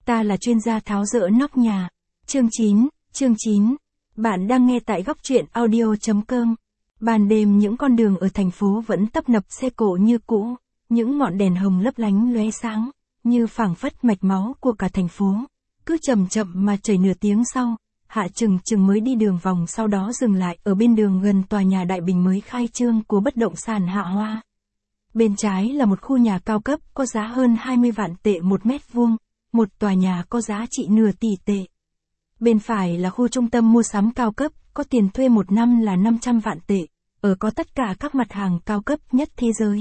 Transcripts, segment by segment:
Ta là chuyên gia tháo dỡ nóc nhà. Chương 9. Bạn đang nghe tại góc truyện audio.com. Ban đêm những con đường ở thành phố vẫn tấp nập xe cộ như cũ, những ngọn đèn hồng lấp lánh lóe sáng, như phảng phất mạch máu của cả thành phố. Cứ chậm chậm mà chảy nửa tiếng sau, Hạ Chừng Chừng mới đi đường vòng, sau đó dừng lại ở bên đường gần tòa nhà Đại Bình mới khai trương của bất động sản Hạ Hoa. Bên trái là một khu nhà cao cấp có giá hơn 20 vạn tệ một mét vuông, một tòa nhà có giá trị nửa tỷ tệ. Bên phải là khu trung tâm mua sắm cao cấp, có tiền thuê một năm là 500 vạn tệ, có tất cả các mặt hàng cao cấp nhất thế giới.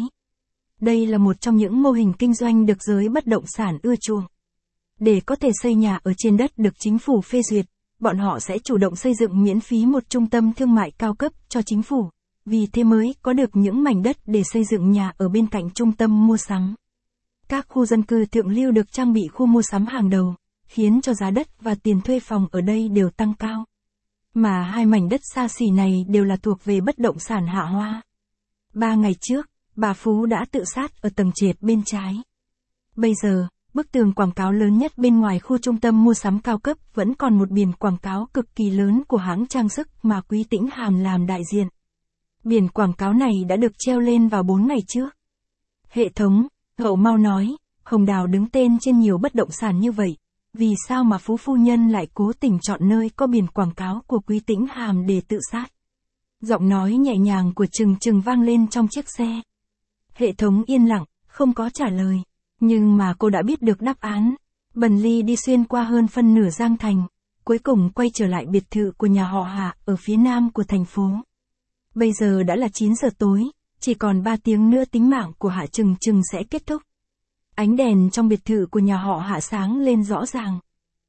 Đây là một trong những mô hình kinh doanh được giới bất động sản ưa chuộng. Để có thể xây nhà ở trên đất được chính phủ phê duyệt, bọn họ sẽ chủ động xây dựng miễn phí một trung tâm thương mại cao cấp cho chính phủ, vì thế mới có được những mảnh đất để xây dựng nhà ở bên cạnh trung tâm mua sắm. Các khu dân cư thượng lưu được trang bị khu mua sắm hàng đầu, khiến cho giá đất và tiền thuê phòng ở đây đều tăng cao. Mà hai mảnh đất xa xỉ này đều là thuộc về bất động sản Hạ Hoa. 3 ngày trước, bà Phú đã tự sát ở tầng trệt bên trái. Bây giờ, bức tường quảng cáo lớn nhất bên ngoài khu trung tâm mua sắm cao cấp vẫn còn một biển quảng cáo cực kỳ lớn của hãng trang sức mà Quý Tĩnh Hàm làm đại diện. Biển quảng cáo này đã được treo lên vào 4 ngày trước. Hệ thống, cậu mau nói, Hồng Đào đứng tên trên nhiều bất động sản như vậy, vì sao mà Phú phu nhân lại cố tình chọn nơi có biển quảng cáo của Quý Tĩnh Hàm để tự sát? Giọng nói nhẹ nhàng của Chừng Chừng vang lên trong chiếc xe. Hệ thống yên lặng, không có trả lời. Nhưng mà cô đã biết được đáp án. Bần Ly đi xuyên qua hơn phân nửa Giang Thành, cuối cùng quay trở lại biệt thự của nhà họ Hạ ở phía nam của thành phố. Bây giờ đã là 9 giờ tối, chỉ còn 3 tiếng nữa tính mạng của Hạ Chừng Chừng sẽ kết thúc. Ánh đèn trong biệt thự của nhà họ Hạ sáng lên rõ ràng.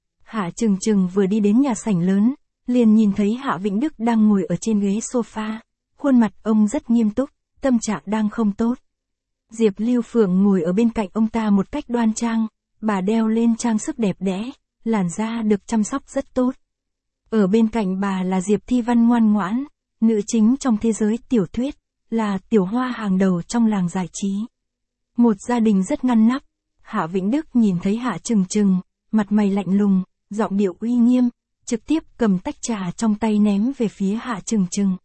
Hạ Chừng Chừng vừa đi đến nhà sảnh lớn, liền nhìn thấy Hạ Vĩnh Đức đang ngồi ở trên ghế sofa. Khuôn mặt ông rất nghiêm túc, tâm trạng đang không tốt. Diệp Lưu Phượng ngồi ở bên cạnh ông ta một cách đoan trang, bà đeo lên trang sức đẹp đẽ, làn da được chăm sóc rất tốt. Ở bên cạnh bà là Diệp Thi Văn ngoan ngoãn, nữ chính trong thế giới tiểu thuyết, là tiểu hoa hàng đầu trong làng giải trí. Một gia đình rất ngăn nắp. Hạ Vĩnh Đức nhìn thấy Hạ Chừng Chừng, mặt mày lạnh lùng, giọng điệu uy nghiêm, trực tiếp cầm tách trà trong tay ném về phía Hạ Chừng Chừng.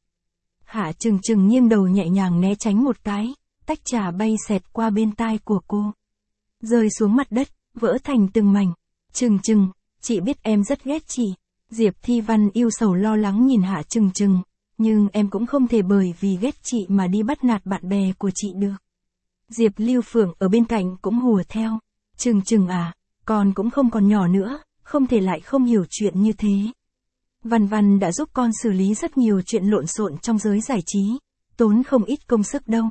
Hạ Chừng Chừng nghiêng đầu nhẹ nhàng né tránh một cái, tách trà bay xẹt qua bên tai của cô, rơi xuống mặt đất, vỡ thành từng mảnh. Chừng Chừng, chị biết em rất ghét chị. Diệp Thi Văn yêu sầu lo lắng nhìn Hạ Chừng Chừng, nhưng em cũng không thể bởi vì ghét chị mà đi bắt nạt bạn bè của chị được. Diệp Lưu Phượng ở bên cạnh cũng hùa theo. Chừng Chừng à, con cũng không còn nhỏ nữa, không thể lại không hiểu chuyện như thế. Văn Văn đã giúp con xử lý rất nhiều chuyện lộn xộn trong giới giải trí, tốn không ít công sức đâu.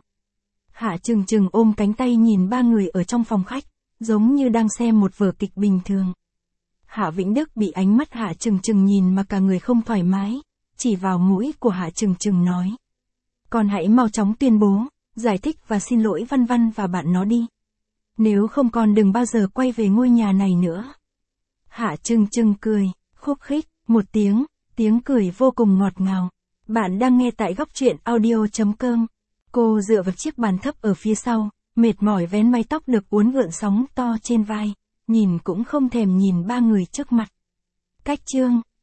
Hạ Chừng Chừng ôm cánh tay nhìn ba người ở trong phòng khách, giống như đang xem một vở kịch bình thường. Hạ Vĩnh Đức bị ánh mắt Hạ Chừng Chừng nhìn mà cả người không thoải mái, chỉ vào mũi của Hạ Chừng Chừng nói. Con hãy mau chóng tuyên bố, giải thích và xin lỗi Văn Văn và bạn nó đi. Nếu không con đừng bao giờ quay về ngôi nhà này nữa. Hạ Chừng Chừng cười, khúc khích, một tiếng cười vô cùng ngọt ngào. Bạn đang nghe tại góc truyện audio.com. Cô dựa vào chiếc bàn thấp ở phía sau, mệt mỏi vén mái tóc được uốn gợn sóng to trên vai, nhìn cũng không thèm nhìn ba người trước mặt. Cách chương